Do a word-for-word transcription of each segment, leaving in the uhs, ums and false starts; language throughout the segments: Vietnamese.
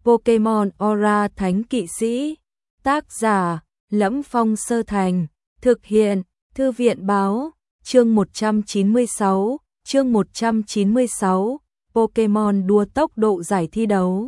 Pokemon Aura Thánh Kỵ Sĩ. Tác giả: Lẫm Phong Sơ Thành. Thực hiện: Thư viện báo. Chương một trăm chín mươi sáu. Chương một trăm chín mươi sáu. Pokemon đua tốc độ giải thi đấu.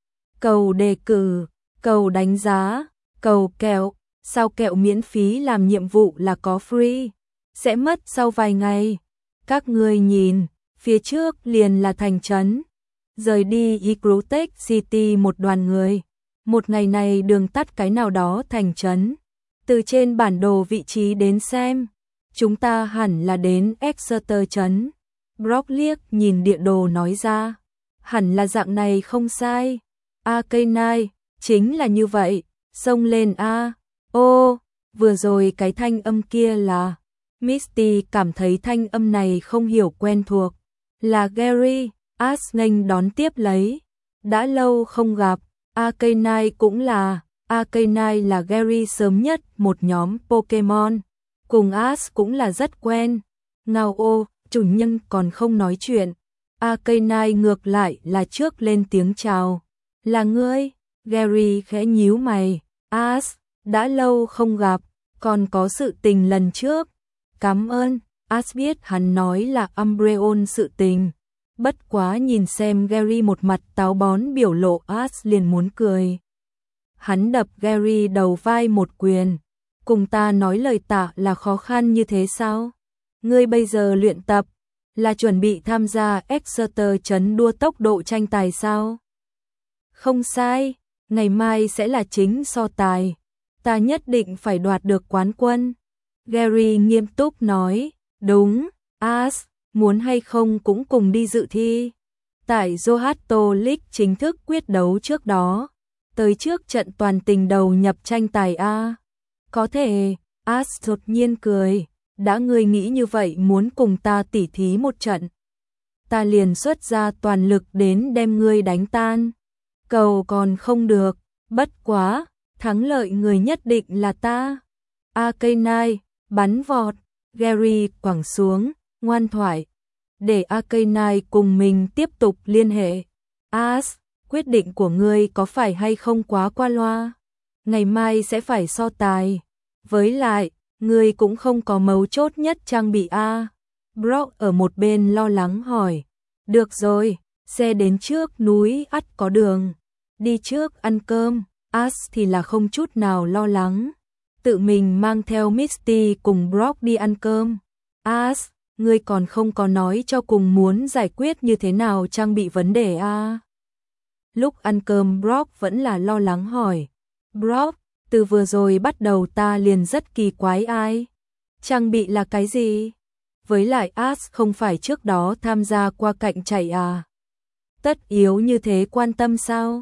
Cầu đề cử, cầu đánh giá, cầu kẹo. Sao kẹo miễn phí làm nhiệm vụ là có free, sẽ mất sau vài ngày. Các ngươi nhìn, phía trước liền là thành trấn. Rời đi Ecruteak City một đoàn người. Một ngày này đường tắt cái nào đó thành trấn. Từ trên bản đồ vị trí đến xem, chúng ta hẳn là đến Exeter trấn. Brock liếc nhìn địa đồ nói ra. Hẳn là dạng này không sai. Arcanine, chính là như vậy. Xông lên a. Ô, vừa rồi cái thanh âm kia là... Misty cảm thấy thanh âm này không hiểu quen thuộc. Là Gary. Ash nghênh đón tiếp lấy. Đã lâu không gặp. Arcanine cũng là. Arcanine là Gary sớm nhất một nhóm Pokemon. Cùng Ash cũng là rất quen. Ngao ô, chủ nhân còn không nói chuyện. Arcanine ngược lại là trước lên tiếng chào. Là ngươi? Gary khẽ nhíu mày. Ash, đã lâu không gặp, còn có sự tình lần trước. Cảm ơn. Ash biết hắn nói là Umbreon sự tình. Bất quá nhìn xem Gary một mặt táo bón biểu lộ, Ash liền muốn cười. Hắn đập Gary đầu vai một quyền. Cùng ta nói lời tạ là khó khăn như thế sao? Ngươi bây giờ luyện tập là chuẩn bị tham gia Exeter trấn đua tốc độ tranh tài sao? Không sai, ngày mai sẽ là chính so tài. Ta nhất định phải đoạt được quán quân. Gary nghiêm túc nói. Đúng, Ash, muốn hay không cũng cùng đi dự thi. Tại Johto League chính thức quyết đấu trước đó. Tới trước trận toàn tình đầu nhập tranh tài A. Có thể. Ash đột nhiên cười. Đã ngươi nghĩ như vậy muốn cùng ta tỉ thí một trận. Ta liền xuất ra toàn lực đến đem ngươi đánh tan. Cầu còn không được. Bất quá, thắng lợi người nhất định là ta. Arcanine, bắn vọt. Gary quẳng xuống, ngoan thoại. Để Arcanine cùng mình tiếp tục liên hệ. Ash, quyết định của ngươi có phải hay không quá qua loa? Ngày mai sẽ phải so tài. Với lại, ngươi cũng không có mấu chốt nhất trang bị A. Brock ở một bên lo lắng hỏi. Được rồi, xe đến trước núi ắt có đường. Đi trước ăn cơm. Ash thì là không chút nào lo lắng. Tự mình mang theo Misty cùng Brock đi ăn cơm. Ash, ngươi còn không có nói cho cùng muốn giải quyết như thế nào trang bị vấn đề a? Lúc ăn cơm Brock vẫn là lo lắng hỏi. Brock, từ vừa rồi bắt đầu ta liền rất kỳ quái ai? Trang bị là cái gì? Với lại Ash không phải trước đó tham gia qua cạnh chạy à? Tất yếu như thế quan tâm sao?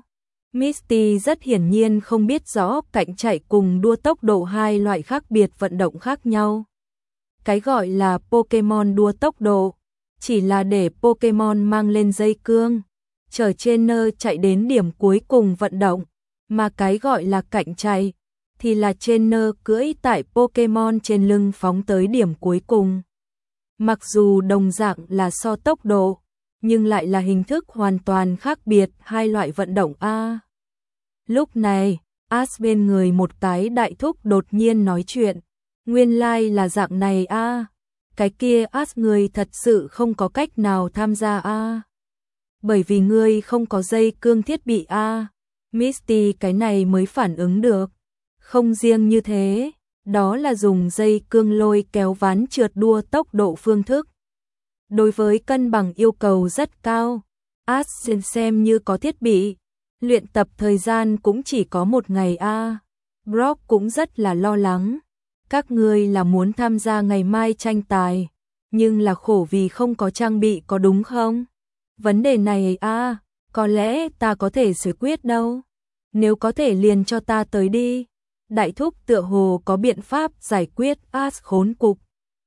Misty rất hiển nhiên không biết rõ cạnh chạy cùng đua tốc độ hai loại khác biệt vận động khác nhau. Cái gọi là Pokemon đua tốc độ chỉ là để Pokemon mang lên dây cương, chở trainer chạy đến điểm cuối cùng vận động, mà cái gọi là cạnh chạy thì là trainer cưỡi tại Pokemon trên lưng phóng tới điểm cuối cùng. Mặc dù đồng dạng là so tốc độ, nhưng lại là hình thức hoàn toàn khác biệt hai loại vận động a. Lúc này, Ash bên người một cái đại thúc đột nhiên nói chuyện. Nguyên lai like là dạng này a. Cái kia Ash người thật sự không có cách nào tham gia a. Bởi vì ngươi không có dây cương thiết bị a. Misty cái này mới phản ứng được. Không riêng như thế, đó là dùng dây cương lôi kéo ván trượt đua tốc độ phương thức. Đối với cân bằng yêu cầu rất cao, Ash xem, xem như có thiết bị. Luyện tập thời gian cũng chỉ có một ngày a. Brock cũng rất là lo lắng. Các ngươi là muốn tham gia ngày mai tranh tài, nhưng là khổ vì không có trang bị có đúng không? Vấn đề này a, có lẽ ta có thể giải quyết đâu. Nếu có thể liền cho ta tới đi. Đại thúc tựa hồ có biện pháp giải quyết Ash khốn cục.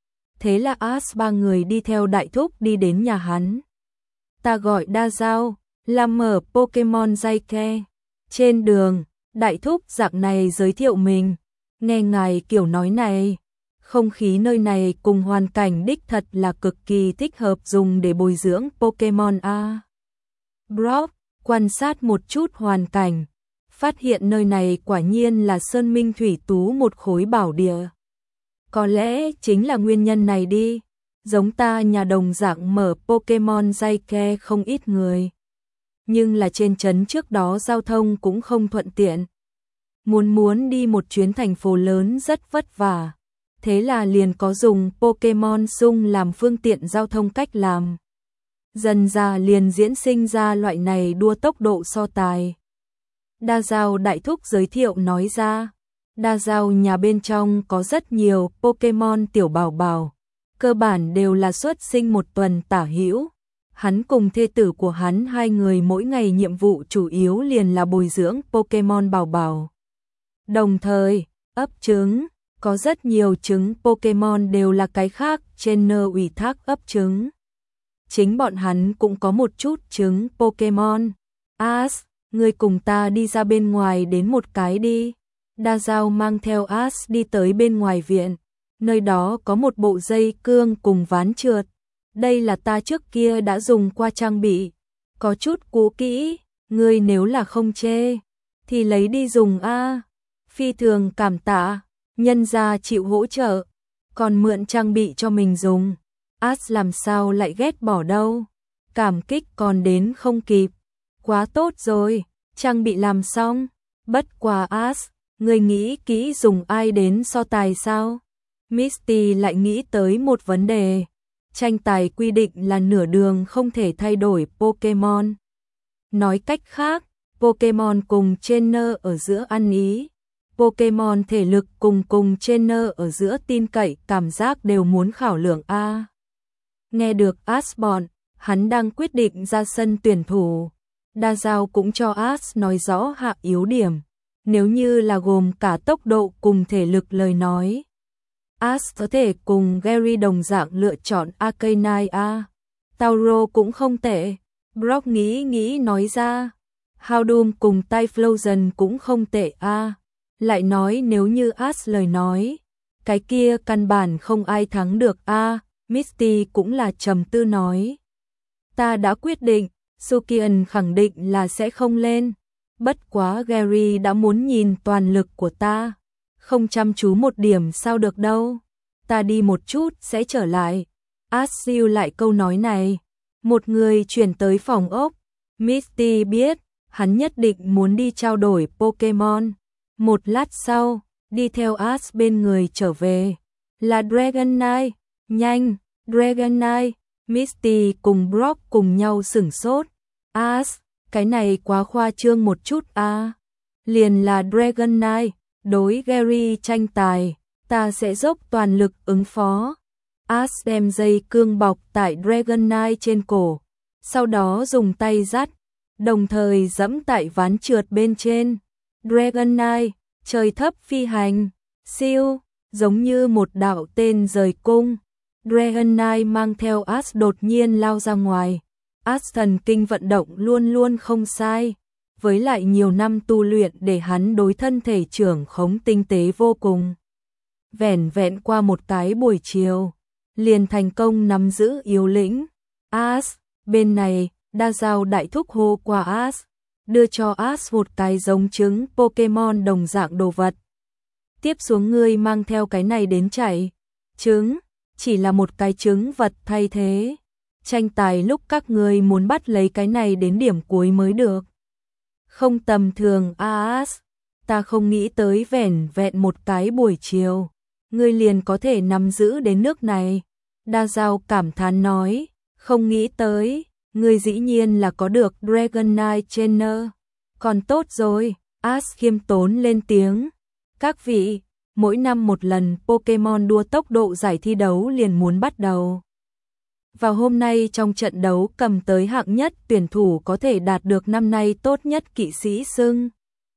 Thế là Ash ba người đi theo đại thúc đi đến nhà hắn. Ta gọi Đa Giao, làm mở Pokemon dây ke. Trên đường, đại thúc dạng này giới thiệu mình. Nghe ngài kiểu nói này, không khí nơi này cùng hoàn cảnh đích thật là cực kỳ thích hợp dùng để bồi dưỡng Pokemon a. Brock, quan sát một chút hoàn cảnh, phát hiện nơi này quả nhiên là sơn minh thủy tú một khối bảo địa. Có lẽ chính là nguyên nhân này đi, giống ta nhà đồng dạng mở Pokemon dây ke không ít người. Nhưng là trên trấn trước đó giao thông cũng không thuận tiện. Muốn muốn đi một chuyến thành phố lớn rất vất vả. Thế là liền có dùng Pokemon Sung làm phương tiện giao thông cách làm. Dần ra liền diễn sinh ra loại này đua tốc độ so tài. Đa Giao đại thúc giới thiệu nói ra, Đa Giao nhà bên trong có rất nhiều Pokemon tiểu bảo bảo, cơ bản đều là xuất sinh một tuần tả hữu. Hắn cùng thê tử của hắn hai người mỗi ngày nhiệm vụ chủ yếu liền là bồi dưỡng Pokemon bảo bảo. Đồng thời, ấp trứng, có rất nhiều trứng Pokemon đều là cái khác trên nơ ủy thác ấp trứng. Chính bọn hắn cũng có một chút trứng Pokemon. Ash, ngươi cùng ta đi ra bên ngoài đến một cái đi. Đa Giao mang theo Ash đi tới bên ngoài viện. Nơi đó có một bộ dây cương cùng ván trượt. Đây là ta trước kia đã dùng qua trang bị. Có chút cũ kỹ, ngươi nếu là không chê, thì lấy đi dùng a. Phi thường cảm tạ, nhân gia chịu hỗ trợ, còn mượn trang bị cho mình dùng. Ash làm sao lại ghét bỏ đâu. Cảm kích còn đến không kịp. Quá tốt rồi, trang bị làm xong. Bất quá Ash, ngươi nghĩ kỹ dùng ai đến so tài sao? Misty lại nghĩ tới một vấn đề. Tranh tài quy định là nửa đường không thể thay đổi Pokemon. Nói cách khác, Pokemon cùng trainer ở giữa ăn ý. Pokemon thể lực cùng cùng trainer ở giữa tin cậy cảm giác đều muốn khảo lượng A. Nghe được Ashborn, hắn đang quyết định ra sân tuyển thủ. Đa Giao cũng cho Ash nói rõ hạ yếu điểm. Nếu như là gồm cả tốc độ cùng thể lực lời nói, Ash có thể cùng Gary đồng dạng lựa chọn Arcanine A. Tauro cũng không tệ. Brock nghĩ nghĩ nói ra. Houndoom cùng Typhlosion cũng không tệ A. Lại nói nếu như Ash lời nói, cái kia căn bản không ai thắng được A. Misty cũng là trầm tư nói. Ta đã quyết định, Sukian khẳng định là sẽ không lên. Bất quá Gary đã muốn nhìn toàn lực của ta. Không chăm chú một điểm sao được đâu. Ta đi một chút sẽ trở lại. Ash siêu lại câu nói này. Một người chuyển tới phòng ốc. Misty biết, hắn nhất định muốn đi trao đổi Pokemon. Một lát sau, đi theo Ash bên người trở về. Là Dragonite. Nhanh, Dragonite. Misty cùng Brock cùng nhau sửng sốt. Ash, cái này quá khoa trương một chút a. À. Liền là Dragonite. Đối Gary tranh tài, ta sẽ dốc toàn lực ứng phó. Ash đem dây cương bọc tại Dragonite trên cổ, sau đó dùng tay dắt, đồng thời giẫm tại ván trượt bên trên. Dragonite, trời thấp phi hành, siêu, giống như một đạo tên rời cung. Dragonite mang theo Ash đột nhiên lao ra ngoài. Ash thần kinh vận động luôn luôn không sai. Với lại nhiều năm tu luyện để hắn đối thân thể trưởng khống tinh tế vô cùng. Vẻn vẹn qua một cái buổi chiều, liền thành công nắm giữ yếu lĩnh. Ash, bên này, Đa Giao đại thúc hô qua Ash, đưa cho Ash một cái giống trứng Pokemon đồng dạng đồ vật. Tiếp xuống ngươi mang theo cái này đến chạy. Trứng, chỉ là một cái trứng vật thay thế. Tranh tài lúc các ngươi muốn bắt lấy cái này đến điểm cuối mới được. Không tầm thường Ash, ta không nghĩ tới vẻn vẹn một cái buổi chiều, ngươi liền có thể nắm giữ đến nước này. Đa Giao cảm thán nói, không nghĩ tới, ngươi dĩ nhiên là có được Dragonite Trainer. Còn tốt rồi, Ash khiêm tốn lên tiếng. Các vị, mỗi năm một lần Pokemon đua tốc độ giải thi đấu liền muốn bắt đầu. Vào hôm nay trong trận đấu cầm tới hạng nhất tuyển thủ có thể đạt được năm nay tốt nhất kỵ sĩ xưng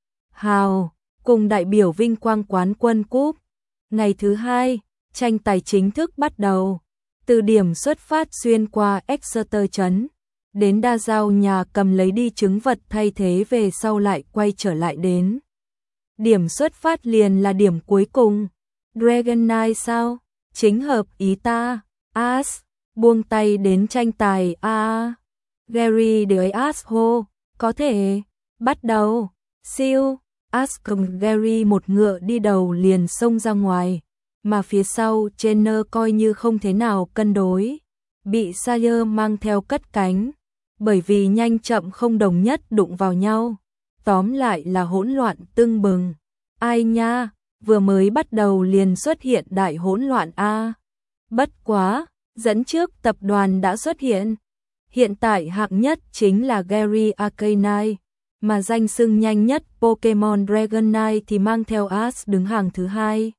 hào, cùng đại biểu vinh quang quán quân cúp. Ngày thứ hai, tranh tài chính thức bắt đầu. Từ điểm xuất phát xuyên qua Exeter trấn, đến Đa Giao nhà cầm lấy đi trứng vật thay thế về sau lại quay trở lại đến. Điểm xuất phát liền là điểm cuối cùng. Dragonite sao? Chính hợp ý ta. Ash, buông tay đến tranh tài a. À, Gary để Ash hô, Có thể, bắt đầu, siêu, Ash cùng Gary một ngựa đi đầu liền xông ra ngoài, mà phía sau Jenner coi như không thế nào cân đối, bị Sawyer mang theo cất cánh, bởi vì nhanh chậm không đồng nhất đụng vào nhau, tóm lại là hỗn loạn tưng bừng. Ai nha, vừa mới bắt đầu liền xuất hiện đại hỗn loạn a. Bất quá, dẫn trước tập đoàn đã xuất hiện. Hiện tại hạng nhất chính là Gary Arcanine, mà danh xưng nhanh nhất Pokemon Dragonite thì mang theo Ash đứng hàng thứ hai.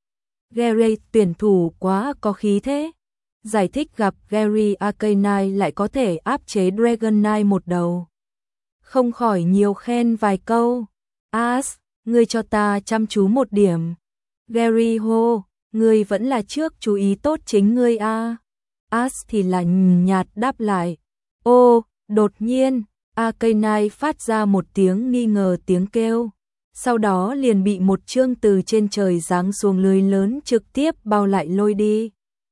Gary tuyển thủ quá có khí thế. Giải thích gặp Gary Arcanine lại có thể áp chế Dragonite một đầu. Không khỏi nhiều khen vài câu. Ash, ngươi cho ta chăm chú một điểm. Gary hô, ngươi vẫn là trước chú ý tốt chính ngươi a. Ash thì là nhạt đáp lại. Ô, đột nhiên, Arcanine phát ra một tiếng nghi ngờ tiếng kêu. Sau đó liền bị một chương từ trên trời giáng xuống lưới lớn trực tiếp bao lại lôi đi.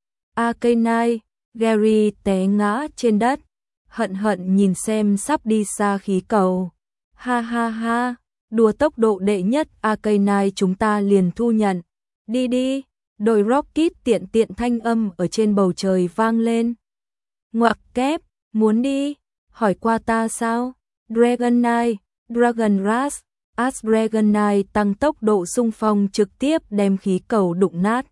Arcanine, Gary té ngã trên đất, hận hận nhìn xem sắp đi xa khí cầu. Ha ha ha, đùa tốc độ đệ nhất Arcanine chúng ta liền thu nhận. Đi đi, đội Rocket tiện tiện thanh âm ở trên bầu trời vang lên. Ngoặc kép, muốn đi, hỏi qua ta sao? Dragonite, Dragon Rush, Ash Dragonite tăng tốc độ xung phong trực tiếp đem khí cầu đụng nát.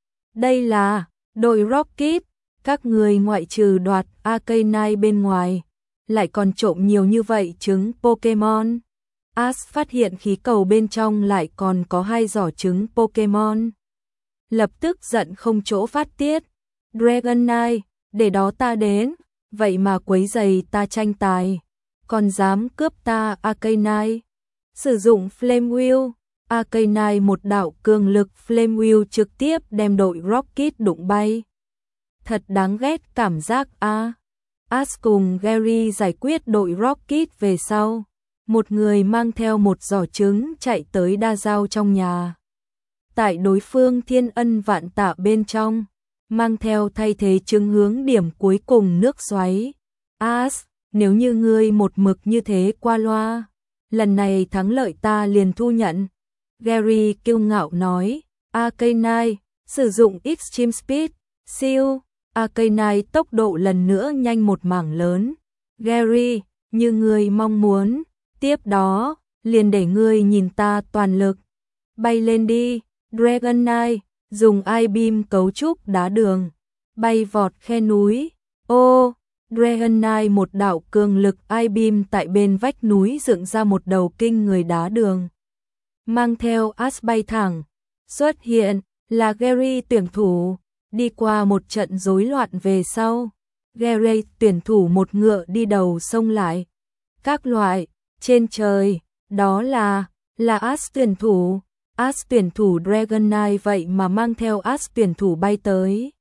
Đây là đội Rocket, các người ngoại trừ đoạt Arcanine bên ngoài, lại còn trộm nhiều như vậy trứng Pokemon. Ash phát hiện khí cầu bên trong lại còn có hai giỏ trứng Pokemon. Lập tức giận không chỗ phát tiết. Dragonite, để đó ta đến, vậy mà quấy giày ta tranh tài, còn dám cướp ta Arcanine. Sử dụng Flame Wheel, Arcanine một đạo cường lực Flame Wheel trực tiếp đem đội Rocket đụng bay. Thật đáng ghét cảm giác a. Ash cùng Gary giải quyết đội Rocket về sau, một người mang theo một giỏ trứng chạy tới đa giao trong nhà. Tại đối phương thiên ân vạn tạ bên trong, mang theo thay thế trứng hướng điểm cuối cùng nước xoáy. Ash, nếu như ngươi một mực như thế qua loa, lần này thắng lợi ta liền thu nhận. Gary kiêu ngạo nói. Arcanine, sử dụng Extreme Speed, siêu. Arcanine tốc độ lần nữa nhanh một mảng lớn. Gary, như ngươi mong muốn, tiếp đó, liền để ngươi nhìn ta toàn lực. Bay lên đi, Dragonite, dùng I-beam cấu trúc đá đường, bay vọt khe núi. Ô, Dragonite một đạo cường lực I-beam tại bên vách núi dựng ra một đầu kinh người đá đường. Mang theo Ash bay thẳng, xuất hiện là Gary tuyển thủ, đi qua một trận rối loạn về sau. Gary tuyển thủ một ngựa đi đầu xông lại. Các loại, trên trời, đó là, là Ash tuyển thủ. Ash tuyển thủ Dragonite vậy mà mang theo Ash tuyển thủ bay tới.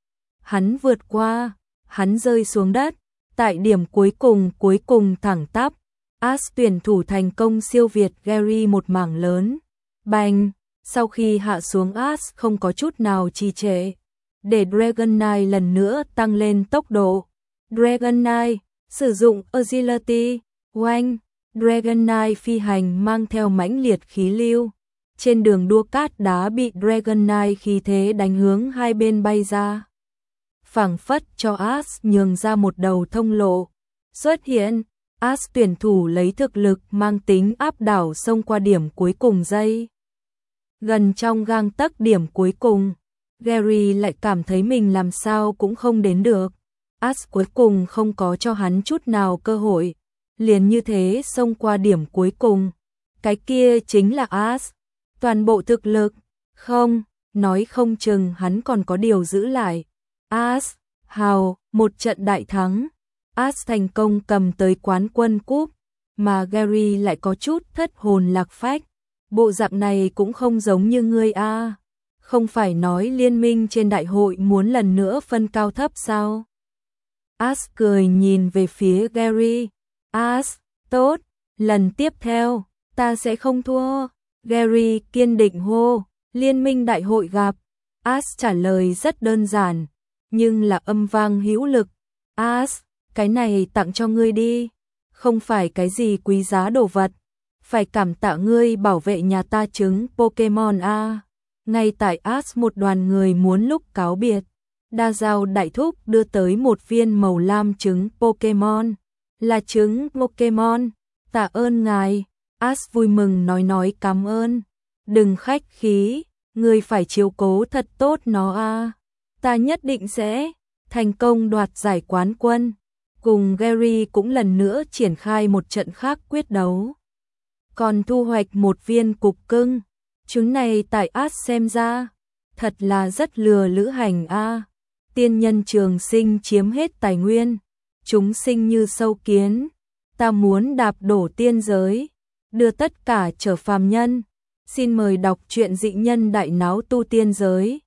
Hắn vượt qua, hắn rơi xuống đất, tại điểm cuối cùng cuối cùng thẳng tắp. Ash tuyển thủ thành công siêu việt Gary một mảng lớn. Bành, sau khi hạ xuống Ash không có chút nào trì trệ, để Dragonite lần nữa tăng lên tốc độ. Dragonite, sử dụng Agility, oanh, Dragonite phi hành mang theo mãnh liệt khí lưu. Trên đường đua cát đá bị Dragonite khí thế đánh hướng hai bên bay ra. Phảng phất cho Ash nhường ra một đầu thông lộ. Xuất hiện, Ash tuyển thủ lấy thực lực mang tính áp đảo xông qua điểm cuối cùng dây. Gần trong gang tấc điểm cuối cùng, Gary lại cảm thấy mình làm sao cũng không đến được. Ash cuối cùng không có cho hắn chút nào cơ hội, liền như thế xông qua điểm cuối cùng. Cái kia chính là Ash. Toàn bộ thực lực, không, nói không chừng hắn còn có điều giữ lại. Ash, hào, một trận đại thắng. Ash thành công cầm tới quán quân cúp, mà Gary lại có chút thất hồn lạc phách. Bộ dạng này cũng không giống như ngươi a. Không phải nói liên minh trên đại hội muốn lần nữa phân cao thấp sao? Ash cười nhìn về phía Gary. Ash, tốt, lần tiếp theo, ta sẽ không thua. Gary kiên định hô, liên minh đại hội gặp. Ash trả lời rất đơn giản, nhưng là âm vang hữu lực. Ash, cái này tặng cho ngươi đi. không phải cái gì quý giá đồ vật. Phải cảm tạ ngươi bảo vệ nhà ta trứng Pokemon a. Ngay tại Ash một đoàn người muốn lúc cáo biệt, Đa Dao đại thúc đưa tới một viên màu lam trứng Pokemon. Là trứng Pokemon, tạ ơn ngài. Ash vui mừng nói nói cảm ơn. Đừng khách khí, ngươi phải chiếu cố thật tốt nó a. Ta nhất định sẽ thành công đoạt giải quán quân. Cùng Gary cũng lần nữa triển khai một trận khác quyết đấu. Còn thu hoạch một viên cục cưng. Trứng này tại Ash xem ra, thật là rất lừa lữ hành a. Tiên nhân trường sinh chiếm hết tài nguyên, chúng sinh như sâu kiến. Ta muốn đạp đổ tiên giới, đưa tất cả trở phàm nhân. Xin mời đọc truyện Dị Nhân Đại Náo Tu Tiên Giới.